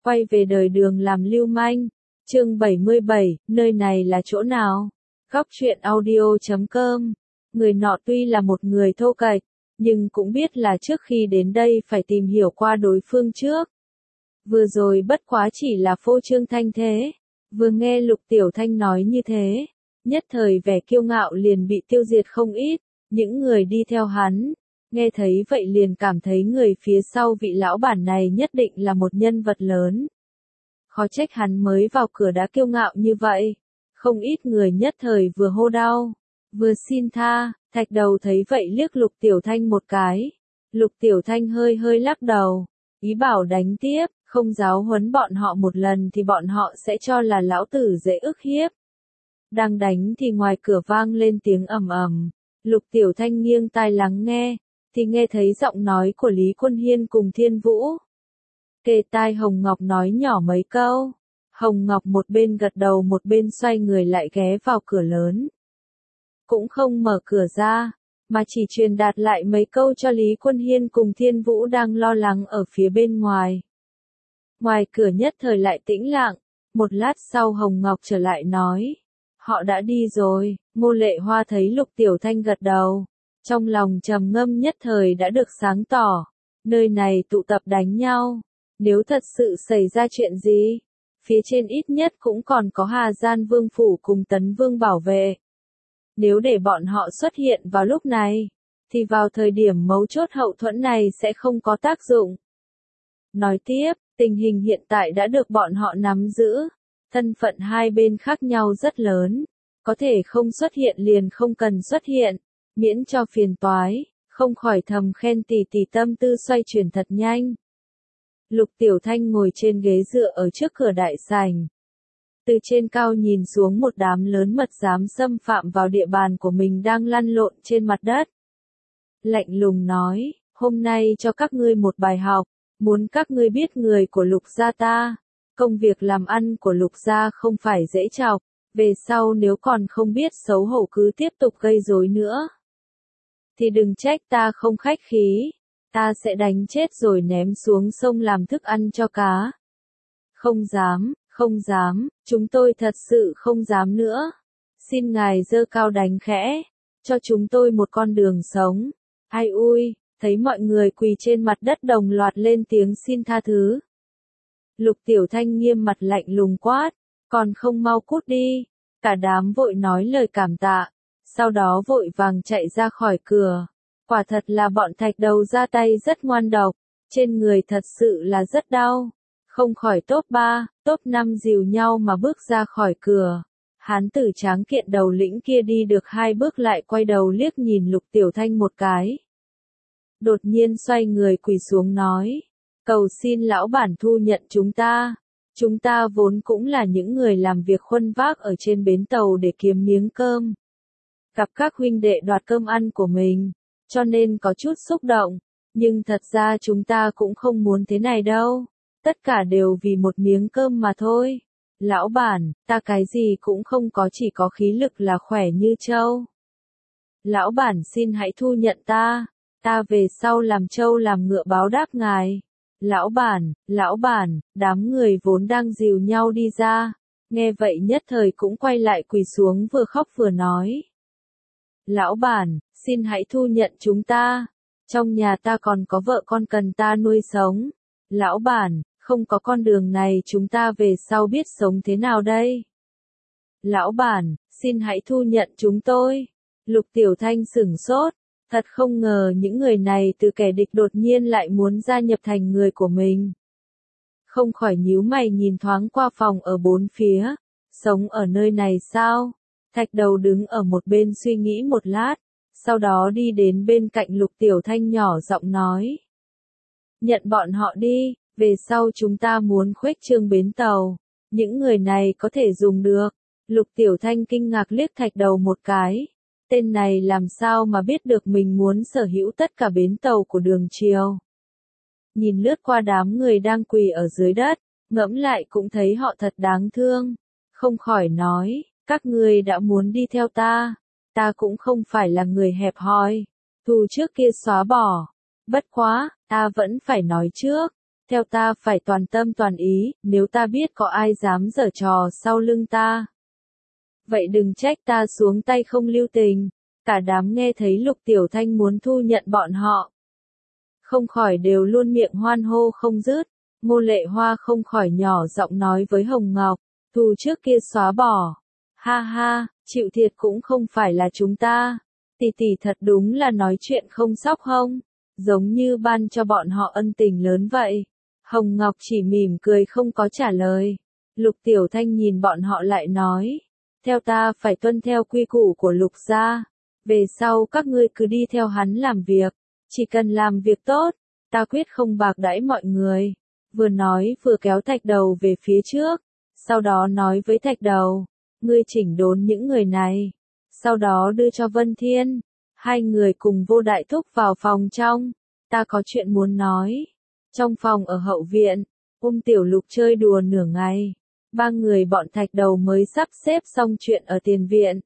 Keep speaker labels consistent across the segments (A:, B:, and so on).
A: Quay về đời Đường làm lưu manh. Chương 77, nơi này là chỗ nào? Góc truyện audio.com. Người nọ tuy là một người thô kệch, nhưng cũng biết là trước khi đến đây phải tìm hiểu qua đối phương trước. Vừa rồi bất quá chỉ là phô trương thanh thế, vừa nghe Lục Tiểu Thanh nói như thế, nhất thời vẻ kiêu ngạo liền bị tiêu diệt không ít, những người đi theo hắn, nghe thấy vậy liền cảm thấy người phía sau vị lão bản này nhất định là một nhân vật lớn. Khó trách hắn mới vào cửa đã kiêu ngạo như vậy, không ít người nhất thời vừa hô đau, vừa xin tha. Thạch Đầu thấy vậy liếc Lục Tiểu Thanh một cái, Lục Tiểu Thanh hơi hơi lắc đầu, ý bảo đánh tiếp, không giáo huấn bọn họ một lần thì bọn họ sẽ cho là lão tử dễ ức hiếp. Đang đánh thì ngoài cửa vang lên tiếng ầm ầm, Lục Tiểu Thanh nghiêng tai lắng nghe, thì nghe thấy giọng nói của Lý Quân Hiên cùng Thiên Vũ. Kề tai Hồng Ngọc nói nhỏ mấy câu, Hồng Ngọc một bên gật đầu một bên xoay người lại ghé vào cửa lớn. Cũng không mở cửa ra, mà chỉ truyền đạt lại mấy câu cho Lý Quân Hiên cùng Thiên Vũ đang lo lắng ở phía bên ngoài. Ngoài cửa nhất thời lại tĩnh lặng, một lát sau Hồng Ngọc trở lại nói, họ đã đi rồi. Ngô Lệ Hoa thấy Lục Tiểu Thanh gật đầu, trong lòng trầm ngâm nhất thời đã được sáng tỏ, nơi này tụ tập đánh nhau, nếu thật sự xảy ra chuyện gì, phía trên ít nhất cũng còn có Hà Gian Vương Phủ cùng Tấn Vương bảo vệ. Nếu để bọn họ xuất hiện vào lúc này, thì vào thời điểm mấu chốt hậu thuẫn này sẽ không có tác dụng. Nói tiếp, tình hình hiện tại đã được bọn họ nắm giữ, thân phận hai bên khác nhau rất lớn, có thể không xuất hiện liền không cần xuất hiện, miễn cho phiền toái, không khỏi thầm khen tỷ tỷ tâm tư xoay chuyển thật nhanh. Lục Tiểu Thanh ngồi trên ghế dựa ở trước cửa đại sảnh. Từ trên cao nhìn xuống một đám lớn mật dám xâm phạm vào địa bàn của mình đang lăn lộn trên mặt đất. Lạnh lùng nói, hôm nay cho các ngươi một bài học, muốn các ngươi biết người của Lục gia ta, công việc làm ăn của Lục gia không phải dễ chọc, về sau nếu còn không biết xấu hổ cứ tiếp tục gây rối nữa, thì đừng trách ta không khách khí, ta sẽ đánh chết rồi ném xuống sông làm thức ăn cho cá. Không dám, không dám, chúng tôi thật sự không dám nữa. Xin ngài giơ cao đánh khẽ, cho chúng tôi một con đường sống. Ai ui, thấy mọi người quỳ trên mặt đất đồng loạt lên tiếng xin tha thứ. Lục Tiểu Thanh nghiêm mặt lạnh lùng quát, còn không mau cút đi. Cả đám vội nói lời cảm tạ, sau đó vội vàng chạy ra khỏi cửa. Quả thật là bọn Thạch Đầu ra tay rất ngoan độc, trên người thật sự là rất đau. Không khỏi top 3, top 5 dìu nhau mà bước ra khỏi cửa. Hán tử tráng kiện đầu lĩnh kia đi được 2 bước lại quay đầu liếc nhìn Lục Tiểu Thanh một cái. Đột nhiên xoay người quỳ xuống nói, cầu xin lão bản thu nhận chúng ta vốn cũng là những người làm việc khuân vác ở trên bến tàu để kiếm miếng cơm. Gặp các huynh đệ đoạt cơm ăn của mình, cho nên có chút xúc động, nhưng thật ra chúng ta cũng không muốn thế này đâu. Tất cả đều vì một miếng cơm mà thôi. Lão bản, ta cái gì cũng không có, chỉ có khí lực là khỏe như trâu. Lão bản xin hãy thu nhận ta về sau làm trâu làm ngựa báo đáp ngài. Lão bản, đám người vốn đang dìu nhau đi ra, nghe vậy nhất thời cũng quay lại quỳ xuống vừa khóc vừa nói. Lão bản, xin hãy thu nhận chúng ta, trong nhà ta còn có vợ con cần ta nuôi sống. Lão bản, không có con đường này chúng ta về sau biết sống thế nào đây? Lão bản, xin hãy thu nhận chúng tôi. Lục Tiểu Thanh sửng sốt, thật không ngờ những người này từ kẻ địch đột nhiên lại muốn gia nhập thành người của mình. Không khỏi nhíu mày nhìn thoáng qua phòng ở bốn phía, sống ở nơi này sao? Thạch Đầu đứng ở một bên suy nghĩ một lát, sau đó đi đến bên cạnh Lục Tiểu Thanh nhỏ giọng nói. Nhận bọn họ đi. Về sau chúng ta muốn khuếch trương bến tàu, những người này có thể dùng được. Lục Tiểu Thanh kinh ngạc liếc Thạch Đầu một cái, tên này làm sao mà biết được mình muốn sở hữu tất cả bến tàu của Đường Triều. Nhìn lướt qua đám người đang quỳ ở dưới đất, ngẫm lại cũng thấy họ thật đáng thương, không khỏi nói, các ngươi đã muốn đi theo ta cũng không phải là người hẹp hòi, thù trước kia xóa bỏ, bất quá, ta vẫn phải nói trước. Theo ta phải toàn tâm toàn ý, nếu ta biết có ai dám giở trò sau lưng ta. Vậy đừng trách ta xuống tay không lưu tình. Cả đám nghe thấy Lục Tiểu Thanh muốn thu nhận bọn họ. Không khỏi đều luôn miệng hoan hô không dứt. Ngô Lệ Hoa không khỏi nhỏ giọng nói với Hồng Ngọc, thù trước kia xóa bỏ. Ha ha, chịu thiệt cũng không phải là chúng ta. Tỷ tỷ thật đúng là nói chuyện không xóc hông, giống như ban cho bọn họ ân tình lớn vậy. Hồng Ngọc chỉ mỉm cười không có trả lời. Lục Tiểu Thanh nhìn bọn họ lại nói, theo ta phải tuân theo quy củ của Lục gia. Về sau các ngươi cứ đi theo hắn làm việc, chỉ cần làm việc tốt, ta quyết không bạc đãi mọi người. Vừa nói vừa kéo Thạch Đầu về phía trước, sau đó nói với Thạch Đầu, ngươi chỉnh đốn những người này, sau đó đưa cho Vân Thiên. Hai người cùng Vô Đại Thúc vào phòng trong, ta có chuyện muốn nói. Trong phòng ở hậu viện, Tiểu Lục chơi đùa nửa ngày, ba người bọn Thạch Đầu mới sắp xếp xong chuyện ở tiền viện.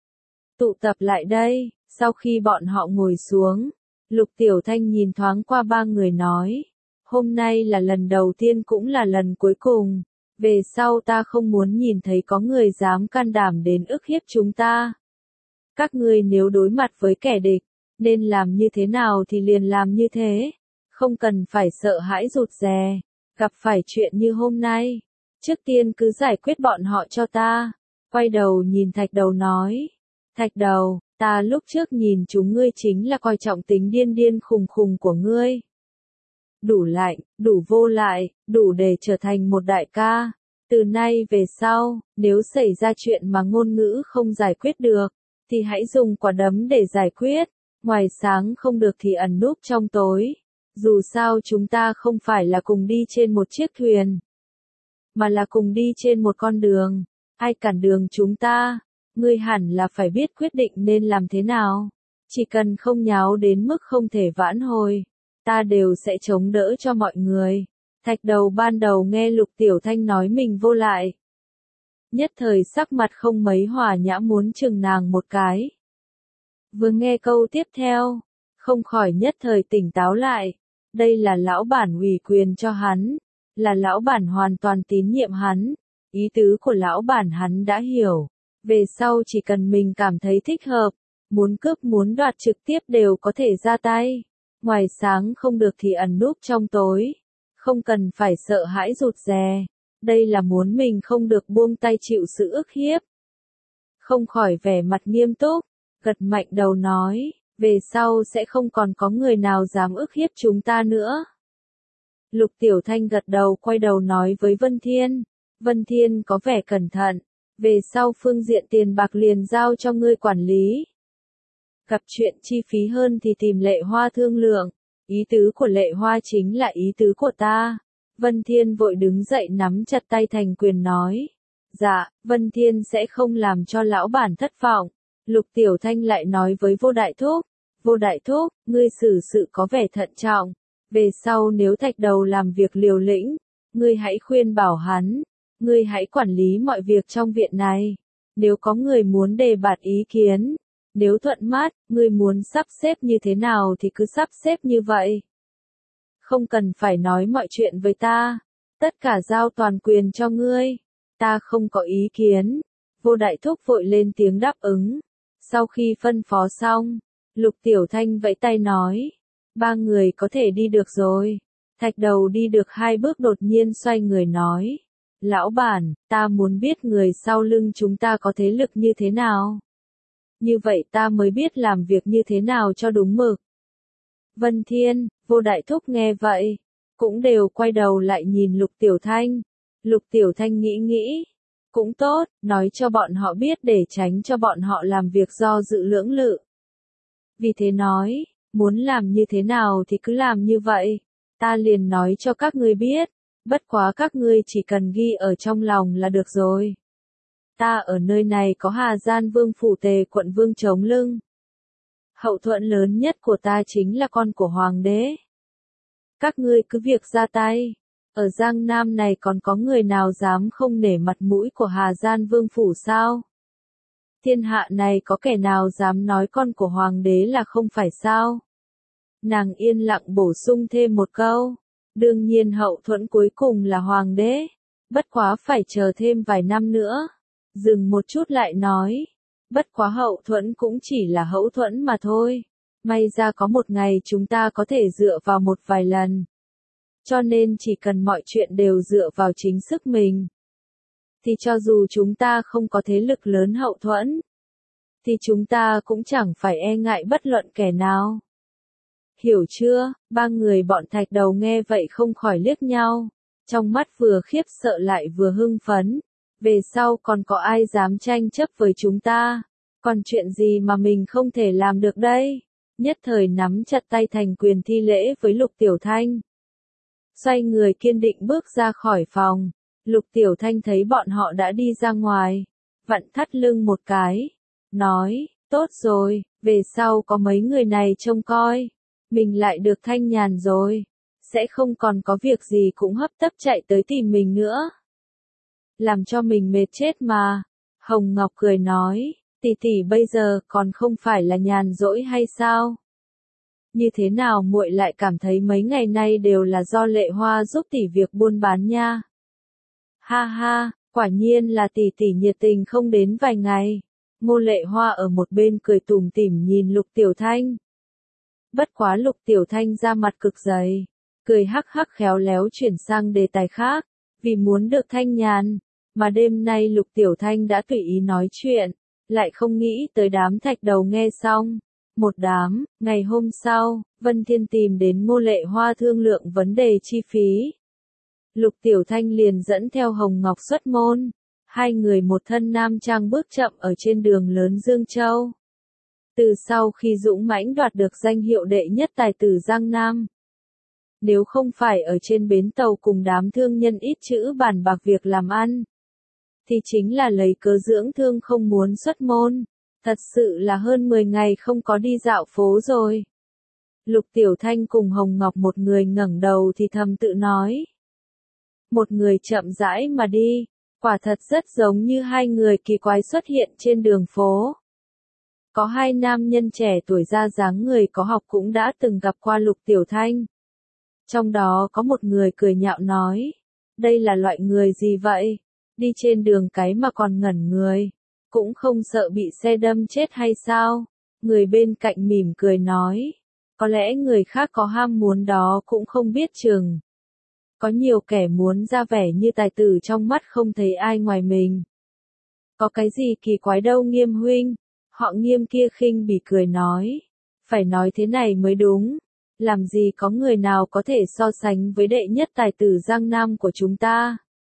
A: Tụ tập lại đây, sau khi bọn họ ngồi xuống, Lục Tiểu Thanh nhìn thoáng qua ba người nói, hôm nay là lần đầu tiên cũng là lần cuối cùng, về sau ta không muốn nhìn thấy có người dám can đảm đến ức hiếp chúng ta. Các ngươi nếu đối mặt với kẻ địch, nên làm như thế nào thì liền làm như thế, không cần phải sợ hãi rụt rè, gặp phải chuyện như hôm nay, trước tiên cứ giải quyết bọn họ cho ta. Quay đầu nhìn Thạch Đầu nói, Thạch Đầu, ta lúc trước nhìn chúng ngươi chính là coi trọng tính điên điên khùng khùng của ngươi. Đủ lạnh, đủ vô lại, đủ để trở thành một đại ca. Từ nay về sau, nếu xảy ra chuyện mà ngôn ngữ không giải quyết được, thì hãy dùng quả đấm để giải quyết. Ngoài sáng không được thì ẩn núp trong tối. Dù sao chúng ta không phải là cùng đi trên một chiếc thuyền, mà là cùng đi trên một con đường. Ai cản đường chúng ta, ngươi hẳn là phải biết quyết định nên làm thế nào. Chỉ cần không nháo đến mức không thể vãn hồi, ta đều sẽ chống đỡ cho mọi người. Thạch Đầu ban đầu nghe Lục Tiểu Thanh nói mình vô lại, nhất thời sắc mặt không mấy hòa nhã, muốn chừng nàng một cái. Vừa nghe câu tiếp theo, không khỏi nhất thời tỉnh táo lại. Đây là lão bản ủy quyền cho hắn, là lão bản hoàn toàn tín nhiệm hắn. Ý tứ của lão bản hắn đã hiểu. Về sau chỉ cần mình cảm thấy thích hợp, muốn cướp muốn đoạt trực tiếp đều có thể ra tay. Ngoài sáng không được thì ẩn núp trong tối. Không cần phải sợ hãi rụt rè. Đây là muốn mình không được buông tay chịu sự ức hiếp. Không khỏi vẻ mặt nghiêm túc, gật mạnh đầu nói, về sau sẽ không còn có người nào dám ức hiếp chúng ta nữa. Lục Tiểu Thanh gật đầu, quay đầu nói với Vân Thiên. Vân Thiên có vẻ cẩn thận, về sau phương diện tiền bạc liền giao cho ngươi quản lý. Gặp chuyện chi phí hơn thì tìm Lệ Hoa thương lượng. Ý tứ của Lệ Hoa chính là ý tứ của ta. Vân Thiên vội đứng dậy nắm chặt tay thành quyền nói. Dạ, Vân Thiên sẽ không làm cho lão bản thất vọng. Lục Tiểu Thanh lại nói với Vô Đại Thúc. Vô Đại Thúc, ngươi xử sự có vẻ thận trọng. Về sau nếu Thạch Đầu làm việc liều lĩnh, ngươi hãy khuyên bảo hắn. Ngươi hãy quản lý mọi việc trong viện này. Nếu có người muốn đề bạt ý kiến, nếu thuận mắt, ngươi muốn sắp xếp như thế nào thì cứ sắp xếp như vậy. Không cần phải nói mọi chuyện với ta. Tất cả giao toàn quyền cho ngươi. Ta không có ý kiến. Vô Đại Thúc vội lên tiếng đáp ứng. Sau khi phân phó xong, Lục Tiểu Thanh vẫy tay nói. Ba người có thể đi được rồi. Thạch Đầu đi được 2 bước đột nhiên xoay người nói. Lão bản, ta muốn biết người sau lưng chúng ta có thế lực như thế nào. Như vậy ta mới biết làm việc như thế nào cho đúng mực. Vân Thiên, Vô Đại Thúc nghe vậy, cũng đều quay đầu lại nhìn Lục Tiểu Thanh. Lục Tiểu Thanh nghĩ nghĩ, cũng tốt, nói cho bọn họ biết để tránh cho bọn họ làm việc do dự lưỡng lự. Vì thế nói, muốn làm như thế nào thì cứ làm như vậy, ta liền nói cho các ngươi biết, bất quá các ngươi chỉ cần ghi ở trong lòng là được rồi. Ta ở nơi này có Hà Gian Vương phủ Tề Quận Vương chống lưng. Hậu thuẫn lớn nhất của ta chính là con của Hoàng đế. Các ngươi cứ việc ra tay. Ở Giang Nam này còn có người nào dám không nể mặt mũi của Hà Gian Vương phủ sao? Thiên hạ này có kẻ nào dám nói con của Hoàng đế là không phải sao? Nàng yên lặng bổ sung thêm một câu. Đương nhiên hậu thuẫn cuối cùng là hoàng đế. Bất quá phải chờ thêm vài năm nữa. Dừng một chút lại nói. Bất quá hậu thuẫn cũng chỉ là hậu thuẫn mà thôi. May ra có một ngày chúng ta có thể dựa vào một vài lần. Cho nên chỉ cần mọi chuyện đều dựa vào chính sức mình. Thì cho dù chúng ta không có thế lực lớn hậu thuẫn. Thì chúng ta cũng chẳng phải e ngại bất luận kẻ nào. Hiểu chưa? Ba người bọn Thạch Đầu nghe vậy không khỏi liếc nhau. Trong mắt vừa khiếp sợ lại vừa hưng phấn. Về sau còn có ai dám tranh chấp với chúng ta? Còn chuyện gì mà mình không thể làm được đây? Nhất thời nắm chặt tay thành quyền thi lễ với Lục Tiểu Thanh. Xoay người kiên định bước ra khỏi phòng. Lục Tiểu Thanh thấy bọn họ đã đi ra ngoài. Vặn thắt lưng một cái. Nói, tốt rồi, về sau có mấy người này trông coi. Mình lại được thanh nhàn rồi. Sẽ không còn có việc gì cũng hấp tấp chạy tới tìm mình nữa. Làm cho mình mệt chết mà. Hồng Ngọc cười nói, tỷ tỷ bây giờ còn không phải là nhàn rỗi hay sao? Như thế nào muội lại cảm thấy mấy ngày nay đều là do Lệ Hoa giúp tỷ việc buôn bán nha? Ha ha, quả nhiên là tỷ tỷ nhiệt tình không đến vài ngày. Ngô Lệ Hoa ở một bên cười tủm tỉm nhìn Lục Tiểu Thanh. Bất quá Lục Tiểu Thanh ra mặt cực dày, cười hắc hắc khéo léo chuyển sang đề tài khác, vì muốn được thanh nhàn, mà đêm nay Lục Tiểu Thanh đã tùy ý nói chuyện, lại không nghĩ tới đám Thạch Đầu nghe xong. Một đám, ngày hôm sau, Vân Thiên tìm đến Ngô Lệ Hoa thương lượng vấn đề chi phí. Lục Tiểu Thanh liền dẫn theo Hồng Ngọc xuất môn, hai người một thân nam trang bước chậm ở trên đường lớn Dương Châu. Từ sau khi dũng mãnh đoạt được danh hiệu đệ nhất tài tử Giang Nam. Nếu không phải ở trên bến tàu cùng đám thương nhân ít chữ bàn bạc việc làm ăn, thì chính là lấy cớ dưỡng thương không muốn xuất môn. Thật sự là hơn 10 ngày không có đi dạo phố rồi. Lục Tiểu Thanh cùng Hồng Ngọc một người ngẩng đầu thì thầm tự nói. Một người chậm rãi mà đi, quả thật rất giống như hai người kỳ quái xuất hiện trên đường phố. Có hai nam nhân trẻ tuổi ra dáng người có học cũng đã từng gặp qua Lục Tiểu Thanh. Trong đó có một người cười nhạo nói, đây là loại người gì vậy? Đi trên đường cái mà còn ngẩn người, cũng không sợ bị xe đâm chết hay sao? Người bên cạnh mỉm cười nói, có lẽ người khác có ham muốn đó cũng không biết chừng. Có nhiều kẻ muốn ra vẻ như tài tử trong mắt không thấy ai ngoài mình. Có cái gì kỳ quái đâu Nghiêm huynh? Họ Nghiêm kia khinh bỉ cười nói, phải nói thế này mới đúng. Làm gì có người nào có thể so sánh với đệ nhất tài tử Giang Nam của chúng ta.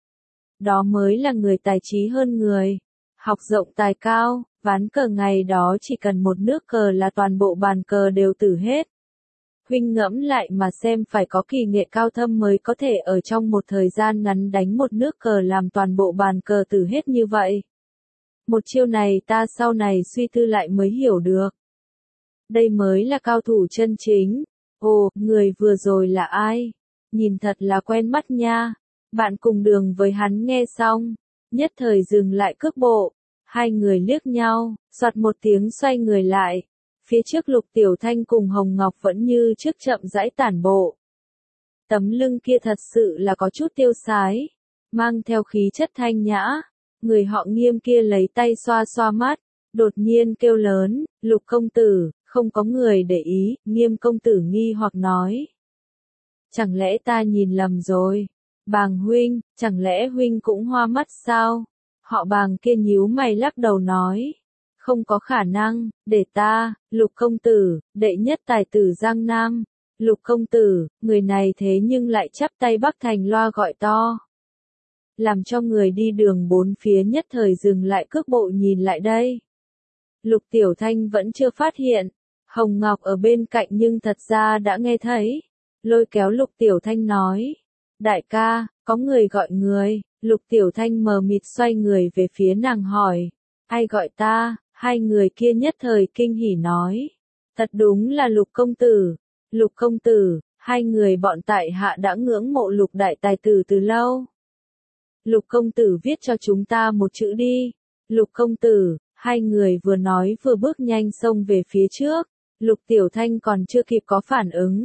A: Đó mới là người tài trí hơn người, học rộng tài cao, ván cờ ngày đó chỉ cần một nước cờ là toàn bộ bàn cờ đều tử hết. Huynh ngẫm lại mà xem phải có kỳ nghệ cao thâm mới có thể ở trong một thời gian ngắn đánh một nước cờ làm toàn bộ bàn cờ tử hết như vậy. Một chiêu này ta sau này suy tư lại mới hiểu được. Đây mới là cao thủ chân chính. Ồ, người vừa rồi là ai? Nhìn thật là quen mắt nha. Bạn cùng đường với hắn nghe xong, nhất thời dừng lại cước bộ. Hai người liếc nhau, soạt một tiếng xoay người lại. Phía trước Lục Tiểu Thanh cùng Hồng Ngọc vẫn như trước chậm rãi tản bộ. Tấm lưng kia thật sự là có chút tiêu sái, mang theo khí chất thanh nhã. Người họ Nghiêm kia lấy tay xoa xoa mắt, đột nhiên kêu lớn, Lục công tử, không có người để ý. Nghiêm công tử nghi hoặc nói, chẳng lẽ ta nhìn lầm rồi? Bàng huynh, chẳng lẽ huynh cũng hoa mắt sao? Họ Bàng kia nhíu mày lắc đầu nói, không có khả năng, để ta. Lục công tử, đệ nhất tài tử Giang Nam. Lục công tử, người này thế nhưng lại chắp tay bắc thành loa gọi to, làm cho người đi đường bốn phía nhất thời dừng lại cước bộ nhìn lại đây. Lục Tiểu Thanh vẫn chưa phát hiện, Hồng Ngọc ở bên cạnh nhưng thật ra đã nghe thấy, lôi kéo Lục Tiểu Thanh nói, đại ca, có người gọi người. Lục Tiểu Thanh mờ mịt xoay người về phía nàng hỏi, ai gọi ta? Hai người kia nhất thời kinh hỉ nói, thật đúng là Lục công tử. Lục công tử, hai người bọn tại hạ đã ngưỡng mộ Lục đại tài tử từ lâu. Lục công tử viết cho chúng ta một chữ đi. Lục công tử, hai người vừa nói vừa bước nhanh xông về phía trước. Lục Tiểu Thanh còn chưa kịp có phản ứng,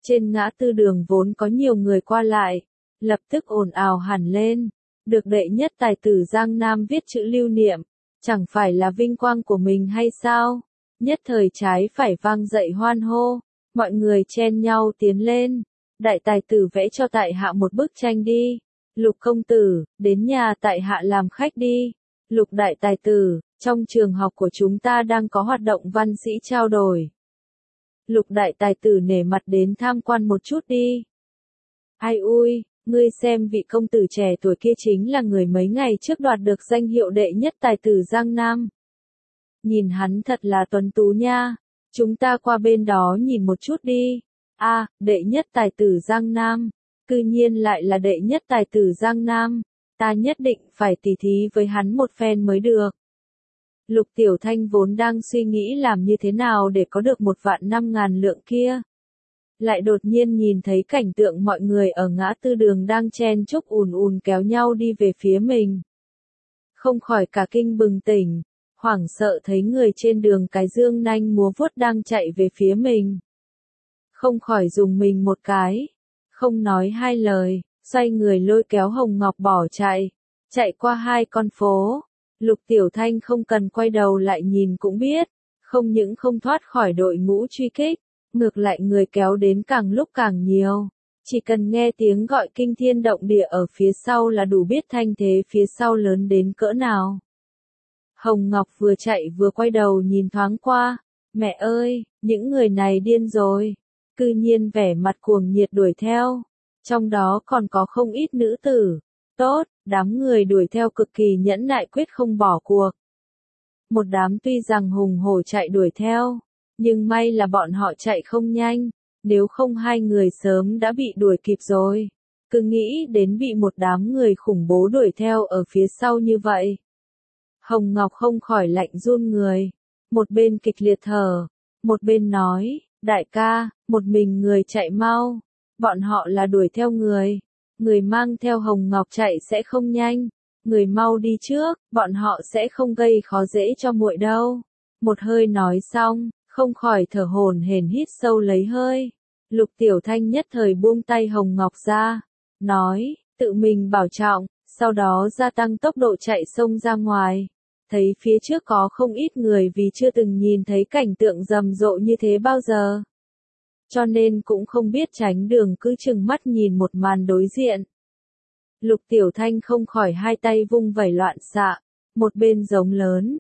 A: Trên ngã tư đường vốn có nhiều người qua lại, lập tức ồn ào hẳn lên. Được đệ nhất tài tử Giang Nam viết chữ lưu niệm, chẳng phải là vinh quang của mình hay sao? Nhất thời trái phải vang dậy hoan hô, mọi người chen nhau tiến lên. Đại tài tử vẽ cho tại hạ một bức tranh đi. Lục công tử, đến nhà tại hạ làm khách đi. Lục đại tài tử, trong trường học của chúng ta đang có hoạt động văn sĩ trao đổi. Lục đại tài tử nể mặt đến tham quan một chút đi. Ai ui, ngươi xem vị công tử trẻ tuổi kia chính là người mấy ngày trước đoạt được danh hiệu đệ nhất tài tử Giang Nam. Nhìn hắn thật là tuấn tú nha, chúng ta qua bên đó nhìn một chút đi. A, đệ nhất tài tử Giang Nam, cư nhiên lại là đệ nhất tài tử Giang Nam, ta nhất định phải tỉ thí với hắn một phen mới được. Lục Tiểu Thanh vốn đang suy nghĩ làm như thế nào để có được 1.500.000 lượng kia. Lại đột nhiên nhìn thấy cảnh tượng mọi người ở ngã tư đường đang chen chúc ùn ùn kéo nhau đi về phía mình. Không khỏi cả kinh bừng tỉnh, hoảng sợ thấy người trên đường cái dương nanh múa vuốt đang chạy về phía mình. Không khỏi dùng mình một cái, không nói hai lời, xoay người lôi kéo Hồng Ngọc bỏ chạy, chạy qua 2 con phố. Lục Tiểu Thanh không cần quay đầu lại nhìn cũng biết, không những không thoát khỏi đội ngũ truy kích, ngược lại người kéo đến càng lúc càng nhiều. Chỉ cần nghe tiếng gọi kinh thiên động địa ở phía sau là đủ biết thanh thế phía sau lớn đến cỡ nào. Hồng Ngọc vừa chạy vừa quay đầu nhìn thoáng qua, mẹ ơi, những người này điên rồi, cư nhiên vẻ mặt cuồng nhiệt đuổi theo, trong đó còn có không ít nữ tử. Tốt, đám người đuổi theo cực kỳ nhẫn nại quyết không bỏ cuộc. Một đám tuy rằng hùng hổ chạy đuổi theo, nhưng may là bọn họ chạy không nhanh, nếu không hai người sớm đã bị đuổi kịp rồi. Cứ nghĩ đến bị một đám người khủng bố đuổi theo ở phía sau như vậy. Hồng Ngọc không khỏi lạnh run người, một bên kịch liệt thở, một bên nói, đại ca, một mình người chạy mau, bọn họ là đuổi theo người. Người mang theo Hồng Ngọc chạy sẽ không nhanh, người mau đi trước, bọn họ sẽ không gây khó dễ cho muội đâu. Một hơi nói xong, không khỏi thở hổn hển hít sâu lấy hơi. Lục Tiểu Thanh nhất thời buông tay Hồng Ngọc ra, nói, tự mình bảo trọng, sau đó gia tăng tốc độ chạy xông ra ngoài. Thấy phía trước có không ít người vì chưa từng nhìn thấy cảnh tượng rầm rộ như thế bao giờ. Cho nên cũng không biết tránh đường cứ chừng mắt nhìn một màn đối diện. Lục Tiểu Thanh không khỏi hai tay vung vẩy loạn xạ, một bên giống lớn,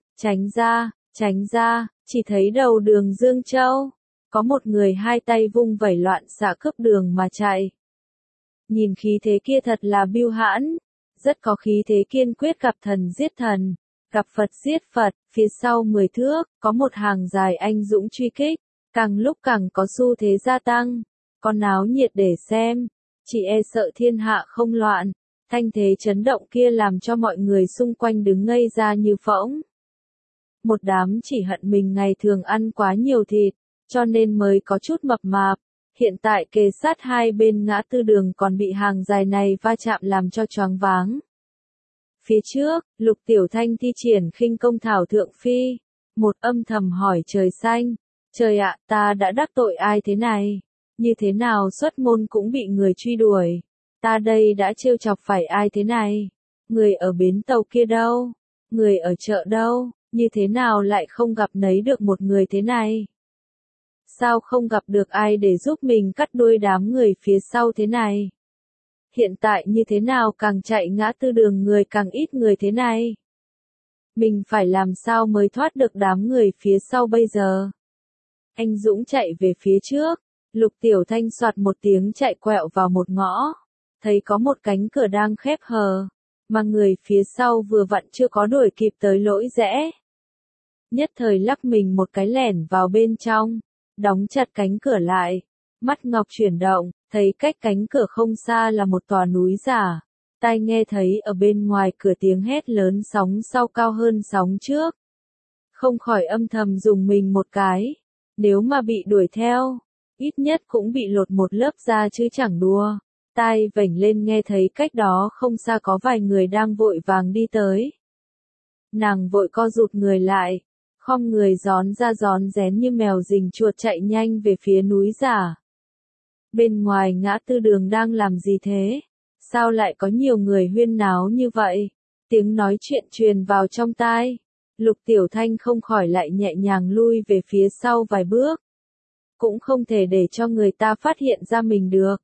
A: tránh ra, chỉ thấy đầu đường Dương Châu, có một người hai tay vung vẩy loạn xạ cướp đường mà chạy. Nhìn khí thế kia thật là bưu hãn, rất có khí thế kiên quyết gặp thần giết thần, gặp Phật giết Phật, phía sau 10 thước, có một hàng dài anh dũng truy kích. Càng lúc càng có xu thế gia tăng, có náo nhiệt để xem, chỉ e sợ thiên hạ không loạn, thanh thế chấn động kia làm cho mọi người xung quanh đứng ngây ra như phỗng. Một đám chỉ hận mình ngày thường ăn quá nhiều thịt, cho nên mới có chút mập mạp, hiện tại kề sát hai bên ngã tư đường còn bị hàng dài này va chạm làm cho choáng váng. Phía trước, Lục Tiểu Thanh thi triển khinh công thảo thượng phi, một âm thầm hỏi trời xanh. Trời ạ, ta đã đắc tội ai thế này? Như thế nào xuất môn cũng bị người truy đuổi? Ta đây đã trêu chọc phải ai thế này? Người ở bến tàu kia đâu? Người ở chợ đâu? Như thế nào lại không gặp nấy được một người thế này? Sao không gặp được ai để giúp mình cắt đuôi đám người phía sau thế này? Hiện tại như thế nào càng chạy ngã tư đường người càng ít người thế này? Mình phải làm sao mới thoát được đám người phía sau bây giờ? Anh Dũng chạy về phía trước, Lục Tiểu Thanh soạt một tiếng chạy quẹo vào một ngõ, thấy có một cánh cửa đang khép hờ, mà người phía sau vừa vặn chưa có đuổi kịp tới lỗi rẽ. Nhất thời lắc mình một cái lẻn vào bên trong, đóng chặt cánh cửa lại, mắt Ngọc chuyển động, thấy cách cánh cửa không xa là một tòa núi giả, tai nghe thấy ở bên ngoài cửa tiếng hét lớn sóng sau cao hơn sóng trước. Không khỏi âm thầm dùng mình một cái. Nếu mà bị đuổi theo, ít nhất cũng bị lột một lớp da chứ chẳng đùa. Tai vểnh lên nghe thấy cách đó không xa có vài người đang vội vàng đi tới. Nàng vội co rụt người lại, khom người gión ra gión rén như mèo rình chuột chạy nhanh về phía núi giả. Bên ngoài ngã tư đường đang làm gì thế? Sao lại có nhiều người huyên náo như vậy? Tiếng nói chuyện truyền vào trong tai. Lục Tiểu Thanh không khỏi lại nhẹ nhàng lui về phía sau vài bước. Cũng không thể để cho người ta phát hiện ra mình được.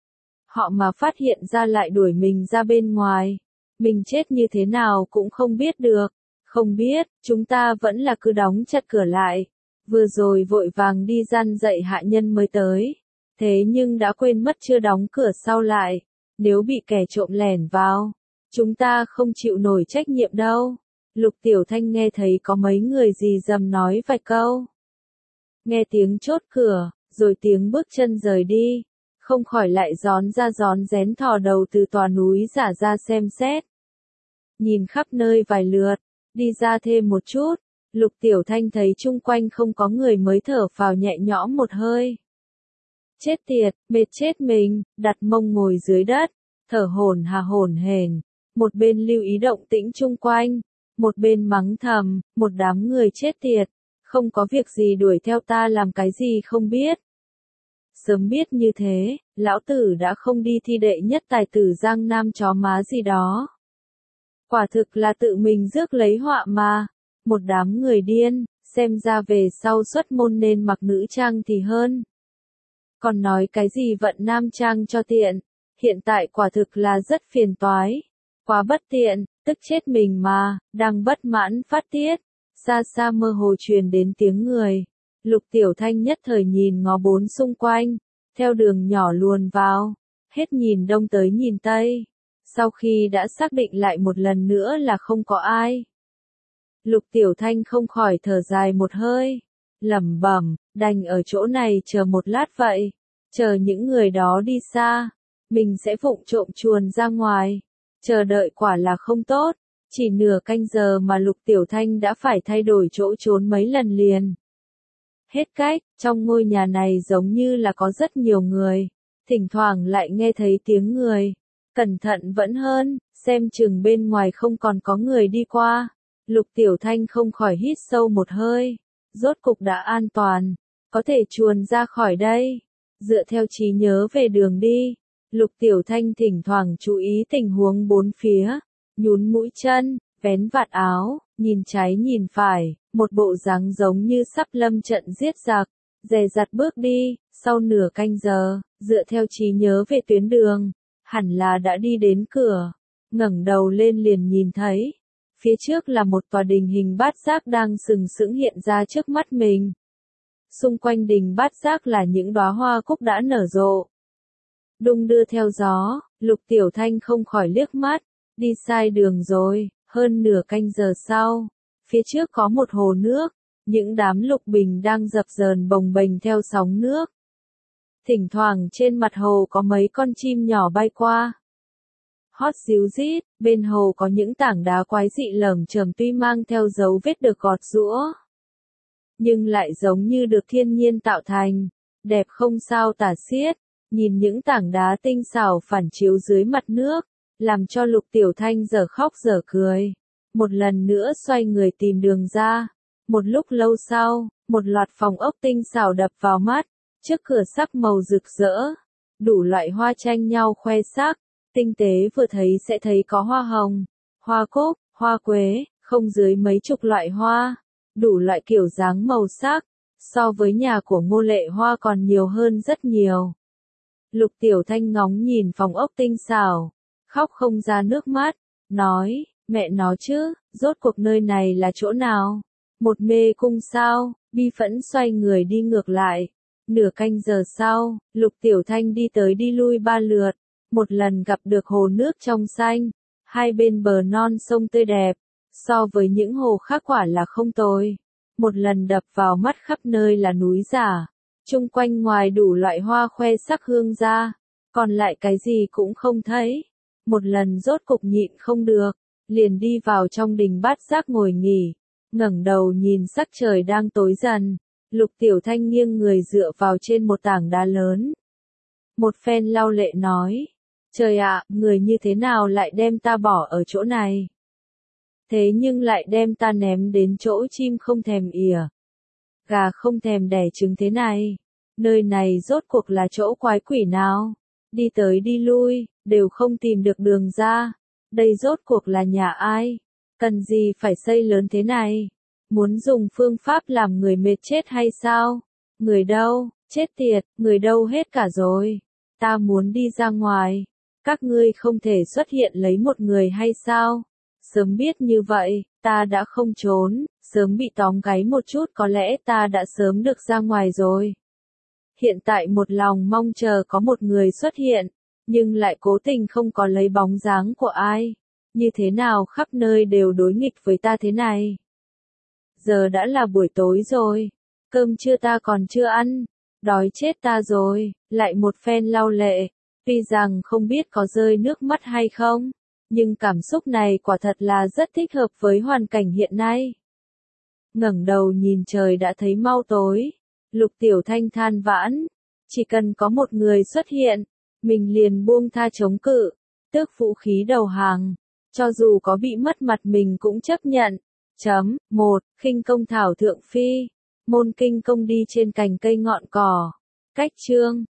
A: Họ mà phát hiện ra lại đuổi mình ra bên ngoài. Mình chết như thế nào cũng không biết được. Không biết, chúng ta vẫn là cứ đóng chặt cửa lại. Vừa rồi vội vàng đi gian dạy hạ nhân mới tới. Thế nhưng đã quên mất chưa đóng cửa sau lại. Nếu bị kẻ trộm lẻn vào, chúng ta không chịu nổi trách nhiệm đâu. Lục Tiểu Thanh nghe thấy có mấy người rì rầm nói vài câu. Nghe tiếng chốt cửa, rồi tiếng bước chân rời đi. Không khỏi lại rón ra rón rén thò đầu từ tòa núi giả ra xem xét. Nhìn khắp nơi vài lượt, đi ra thêm một chút. Lục Tiểu Thanh thấy chung quanh không có người mới thở phào nhẹ nhõm một hơi. Chết tiệt, mệt chết mình, đặt mông ngồi dưới đất, thở hổn hển, một bên lưu ý động tĩnh chung quanh, một bên mắng thầm, một đám người chết tiệt, không có việc gì đuổi theo ta làm cái gì không biết. Sớm biết như thế, lão tử đã không đi thi đệ nhất tài tử Giang Nam chó má gì đó. Quả thực là tự mình rước lấy họa mà, một đám người điên, xem ra về sau xuất môn nên mặc nữ trang thì hơn. Còn nói cái gì vận nam trang cho tiện, hiện tại quả thực là rất phiền toái. Quá bất tiện, tức chết mình mà, đang bất mãn phát tiết. Xa xa mơ hồ truyền đến tiếng người. Lục Tiểu Thanh nhất thời nhìn ngó bốn xung quanh, theo đường nhỏ luồn vào, hết nhìn đông tới nhìn tây. Sau khi đã xác định lại một lần nữa là không có ai. Lục Tiểu Thanh không khỏi thở dài một hơi, lẩm bẩm, đành ở chỗ này chờ một lát vậy, chờ những người đó đi xa, mình sẽ vụng trộm chuồn ra ngoài. Chờ đợi quả là không tốt, chỉ nửa canh giờ mà Lục Tiểu Thanh đã phải thay đổi chỗ trốn mấy lần liền. Hết cách, trong ngôi nhà này giống như là có rất nhiều người, thỉnh thoảng lại nghe thấy tiếng người. Cẩn thận vẫn hơn, xem chừng bên ngoài không còn có người đi qua. Lục Tiểu Thanh không khỏi hít sâu một hơi, rốt cục đã an toàn, có thể chuồn ra khỏi đây. Dựa theo trí nhớ về đường đi, Lục Tiểu Thanh thỉnh thoảng chú ý tình huống bốn phía, nhún mũi chân, vén vạt áo, nhìn trái nhìn phải, một bộ dáng giống như sắp lâm trận giết giặc, dè dặt bước đi. Sau nửa canh giờ, dựa theo trí nhớ về tuyến đường, hẳn là đã đi đến cửa, ngẩng đầu lên liền nhìn thấy, phía trước là một tòa đình hình bát giác đang sừng sững hiện ra trước mắt mình. Xung quanh đình bát giác là những đóa hoa cúc đã nở rộ, đung đưa theo gió. Lục Tiểu Thanh không khỏi liếc mắt, đi sai đường rồi. Hơn nửa canh giờ sau, phía trước có một hồ nước, những đám lục bình đang dập dờn bồng bềnh theo sóng nước. Thỉnh thoảng trên mặt hồ có mấy con chim nhỏ bay qua. Hót ríu rít, bên hồ có những tảng đá quái dị lởm chởm tuy mang theo dấu vết được gọt giũa, nhưng lại giống như được thiên nhiên tạo thành, đẹp không sao tả xiết. Nhìn những tảng đá tinh xảo phản chiếu dưới mặt nước, làm cho Lục Tiểu Thanh dở khóc dở cười. Một lần nữa xoay người tìm đường ra. Một lúc lâu sau, một loạt phòng ốc tinh xảo đập vào mắt, trước cửa sắc màu rực rỡ, đủ loại hoa tranh nhau khoe sắc, tinh tế vừa thấy sẽ thấy có hoa hồng, hoa cúc, hoa quế, không dưới mấy chục loại hoa, đủ loại kiểu dáng màu sắc, so với nhà của Ngô Lệ Hoa còn nhiều hơn rất nhiều. Lục Tiểu Thanh ngóng nhìn phòng ốc tinh xảo, khóc không ra nước mắt, nói, mẹ nó chứ, rốt cuộc nơi này là chỗ nào? Một mê cung sao? Bi phẫn xoay người đi ngược lại. Nửa canh giờ sau, Lục Tiểu Thanh đi tới đi lui ba lượt, một lần gặp được hồ nước trong xanh, hai bên bờ non sông tươi đẹp, so với những hồ khác quả là không tồi. Một lần đập vào mắt khắp nơi là núi giả, chung quanh ngoài đủ loại hoa khoe sắc hương ra, còn lại cái gì cũng không thấy. Một lần rốt cục nhịn không được, liền đi vào trong đình bát giác ngồi nghỉ, ngẩng đầu nhìn sắc trời đang tối dần. Lục Tiểu Thanh nghiêng người dựa vào trên một tảng đá lớn. Một phen lau lệ nói, trời ạ, người như thế nào lại đem ta bỏ ở chỗ này? Thế nhưng lại đem ta ném đến chỗ chim không thèm ỉa, gà không thèm đẻ trứng thế này. Nơi này rốt cuộc là chỗ quái quỷ nào? Đi tới đi lui, đều không tìm được đường ra. Đây rốt cuộc là nhà ai? Cần gì phải xây lớn thế này? Muốn dùng phương pháp làm người mệt chết hay sao? Người đâu? Chết tiệt, người đâu hết cả rồi? Ta muốn đi ra ngoài. Các ngươi không thể xuất hiện lấy một người hay sao? Sớm biết như vậy, ta đã không trốn, sớm bị tóm gáy một chút có lẽ ta đã sớm được ra ngoài rồi. Hiện tại một lòng mong chờ có một người xuất hiện, nhưng lại cố tình không có lấy bóng dáng của ai. Như thế nào khắp nơi đều đối nghịch với ta thế này? Giờ đã là buổi tối rồi, cơm trưa ta còn chưa ăn, đói chết ta rồi, lại một phen lau lệ, tuy rằng không biết có rơi nước mắt hay không, nhưng cảm xúc này quả thật là rất thích hợp với hoàn cảnh hiện nay. Ngẩng đầu nhìn trời đã thấy mau tối, Lục Tiểu Thanh than vãn, chỉ cần có một người xuất hiện, mình liền buông tha chống cự, tước vũ khí đầu hàng, cho dù có bị mất mặt mình cũng chấp nhận. 1. Khinh công thảo thượng phi, môn kinh công đi trên cành cây ngọn cỏ. Cách chương